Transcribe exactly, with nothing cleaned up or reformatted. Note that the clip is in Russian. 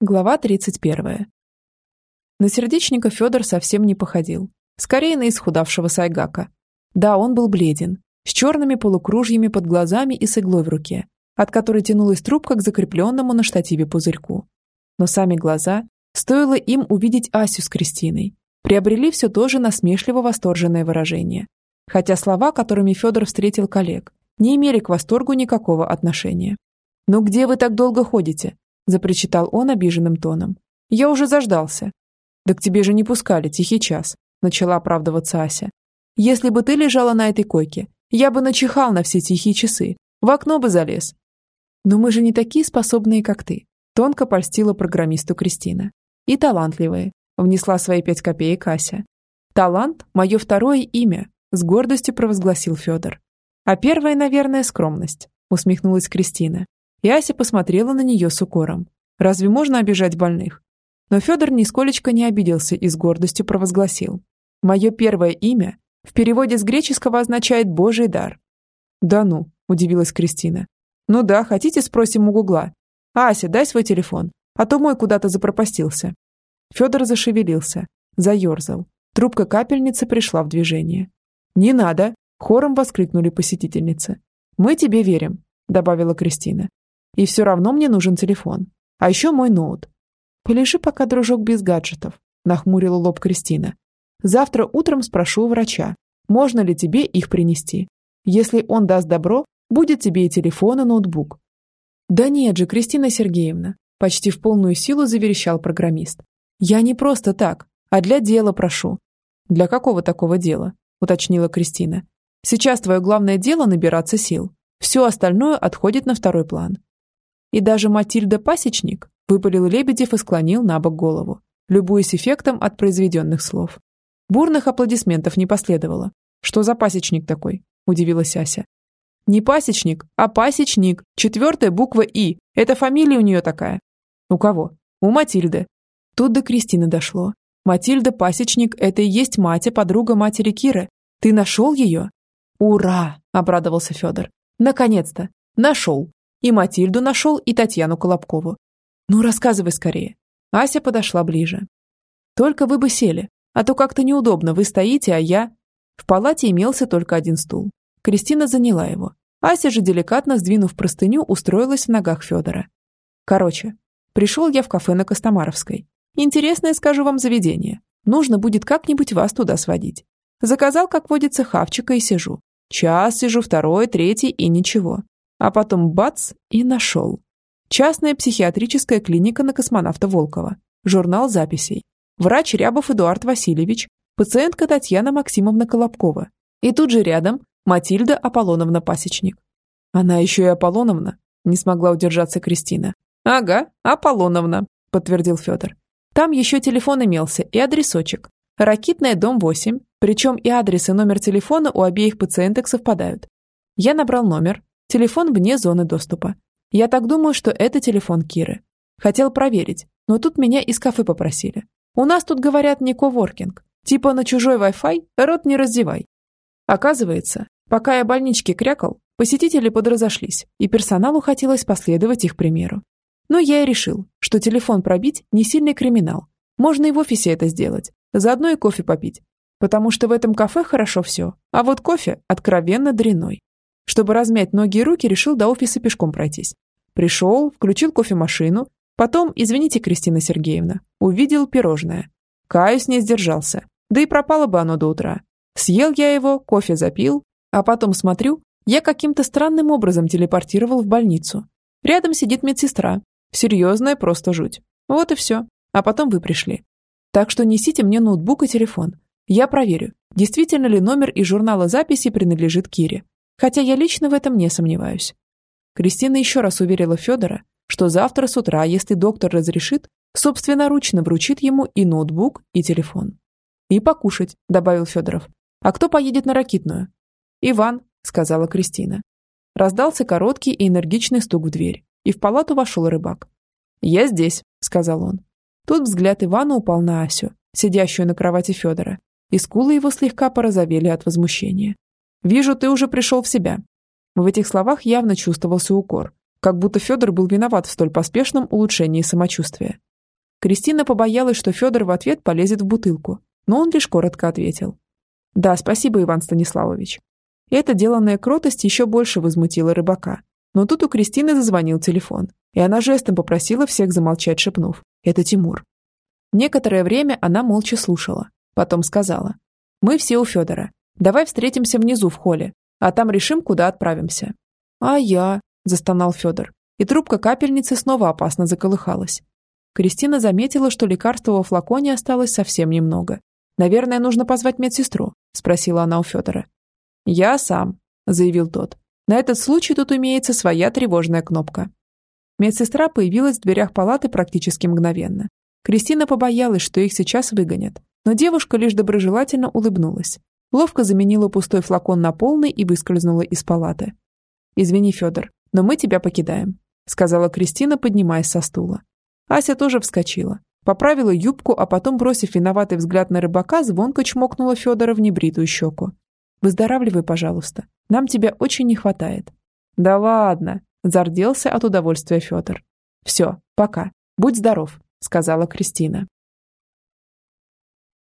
Глава тридцать первая. На сердечника Федор совсем не походил. Скорее на исхудавшего сайгака. Да, он был бледен, с черными полукружьями под глазами и с иглой в руке, от которой тянулась трубка к закрепленному на штативе пузырьку. Но сами глаза, стоило им увидеть Асю с Кристиной, приобрели все то же насмешливо восторженное выражение. Хотя слова, которыми Федор встретил коллег, не имели к восторгу никакого отношения. «Ну где вы так долго ходите?» – запричитал он обиженным тоном. «Я уже заждался». «Да к тебе же не пускали, тихий час», – начала оправдываться Ася. «Если бы ты лежала на этой койке, я бы начихал на все тихие часы, в окно бы залез». «Но мы же не такие способные, как ты», – тонко польстила программисту Кристина. «И талантливые», – внесла свои пять копеек Ася. «Талант – мое второе имя», – с гордостью провозгласил Федор. «А первое, наверное, скромность», – усмехнулась Кристина. И Ася посмотрела на нее с укором. «Разве можно обижать больных?» Но Федор нисколечко не обиделся и с гордостью провозгласил. «Мое первое имя в переводе с греческого означает «Божий дар». «Да ну», – удивилась Кристина. «Ну да, хотите, спросим у Гугла. Ася, дай свой телефон, а то мой куда-то запропастился». Федор зашевелился, заерзал. Трубка капельницы пришла в движение. «Не надо!» – хором воскликнули посетительницы. «Мы тебе верим», – добавила Кристина. «И все равно мне нужен телефон. А еще мой ноут». «Полежи пока, дружок, без гаджетов», – нахмурила лоб Кристина. «Завтра утром спрошу у врача, можно ли тебе их принести. Если он даст добро, будет тебе и телефон, и ноутбук». «Да нет же, Кристина Сергеевна», – почти в полную силу заверещал программист. «Я не просто так, а для дела прошу». «Для какого такого дела?» – уточнила Кристина. «Сейчас твое главное дело набираться сил. Все остальное отходит на второй план». «И даже Матильда Пасечник?» – выпалил Лебедев и склонил на бок голову, любуясь эффектом от произведенных слов. Бурных аплодисментов не последовало. «Что за пасечник такой?» – удивилась Ася. «Не пасечник, а пасечник. Четвертая буква «И». Это фамилия у нее такая». «У кого?» «У Матильды». Тут до Кристины дошло. Матильда Пасечник – это и есть мать, подруга матери Киры. Ты нашел ее?» «Ура!» – обрадовался Федор. «Наконец-то! Нашел! И Матильду нашел, и Татьяну Колобкову. Ну, рассказывай скорее». Ася подошла ближе. «Только вы бы сели, а то как-то неудобно, вы стоите, а я...» В палате имелся только один стул. Кристина заняла его. Ася же, деликатно сдвинув простыню, устроилась в ногах Федора. «Короче, пришел я в кафе на Костомаровской. Интересное, скажу вам, заведение. Нужно будет как-нибудь вас туда сводить. Заказал, как водится, хавчика и сижу. Час сижу, второй, третий и ничего. А потом бац и нашел. Частная психиатрическая клиника на космонавта Волкова. Журнал записей. Врач Рябов Эдуард Васильевич. Пациентка Татьяна Максимовна Колобкова. И тут же рядом Матильда Аполлоновна Пасечник». «Она еще и Аполлоновна?» Не смогла удержаться Кристина. «Ага, Аполлоновна», подтвердил Федор. «Там еще телефон имелся и адресочек. Ракитная, дом восемь, причем и адрес, и номер телефона у обеих пациенток совпадают. Я набрал номер, телефон вне зоны доступа. Я так думаю, что это телефон Киры. Хотел проверить, но тут меня из кафе попросили. У нас тут, говорят, не коворкинг. Типа на чужой Wi-Fi рот не раздевай». Оказывается, пока я больнички крякал, посетители подразошлись, и персоналу хотелось последовать их примеру. Но я и решил, что телефон пробить не сильный криминал. Можно и в офисе это сделать, заодно и кофе попить. Потому что в этом кафе хорошо все, а вот кофе откровенно дрянной. Чтобы размять ноги и руки, решил до офиса пешком пройтись. Пришел, включил кофемашину, потом, извините, Кристина Сергеевна, увидел пирожное. Каюсь, не сдержался, да и пропало бы оно до утра. Съел я его, кофе запил, а потом смотрю, я каким-то странным образом телепортировал в больницу. Рядом сидит медсестра. Серьезная, просто жуть. Вот и все. А потом вы пришли. Так что несите мне ноутбук и телефон. Я проверю, действительно ли номер из журнала записи принадлежит Кире. Хотя я лично в этом не сомневаюсь. Кристина еще раз уверила Федора, что завтра с утра, если доктор разрешит, собственноручно вручит ему и ноутбук, и телефон. «И покушать», – добавил Федоров. «А кто поедет на Ракитную?» «Иван», – сказала Кристина. Раздался короткий и энергичный стук в дверь, и в палату вошел рыбак. «Я здесь», – сказал он. Тут взгляд Ивана упал на Асю, сидящую на кровати Федора, и скулы его слегка порозовели от возмущения. «Вижу, ты уже пришел в себя». В этих словах явно чувствовался укор, как будто Федор был виноват в столь поспешном улучшении самочувствия. Кристина побоялась, что Федор в ответ полезет в бутылку, но он лишь коротко ответил. «Да, спасибо, Иван Станиславович». Эта деланная кротость еще больше возмутила рыбака. Но тут у Кристины зазвонил телефон, и она жестом попросила всех замолчать, шепнув: «Это Тимур». Некоторое время она молча слушала, потом сказала: «Мы все у Федора. Давай встретимся внизу в холле, а там решим, куда отправимся». «А я?» – застонал Федор, и трубка капельницы снова опасно заколыхалась. Кристина заметила, что лекарства во флаконе осталось совсем немного. «Наверное, нужно позвать медсестру?» – спросила она у Федора. «Я сам», – заявил тот. «На этот случай тут имеется своя тревожная кнопка». Медсестра появилась в дверях палаты практически мгновенно. Кристина побоялась, что их сейчас выгонят, но девушка лишь доброжелательно улыбнулась. Ловко заменила пустой флакон на полный и выскользнула из палаты. «Извини, Федор, но мы тебя покидаем», – сказала Кристина, поднимаясь со стула. Ася тоже вскочила, поправила юбку, а потом, бросив виноватый взгляд на рыбака, звонко чмокнула Федора в небритую щеку. «Выздоравливай, пожалуйста. Нам тебя очень не хватает». «Да ладно», – зарделся от удовольствия Федор. «Все, пока. Будь здоров», – сказала Кристина.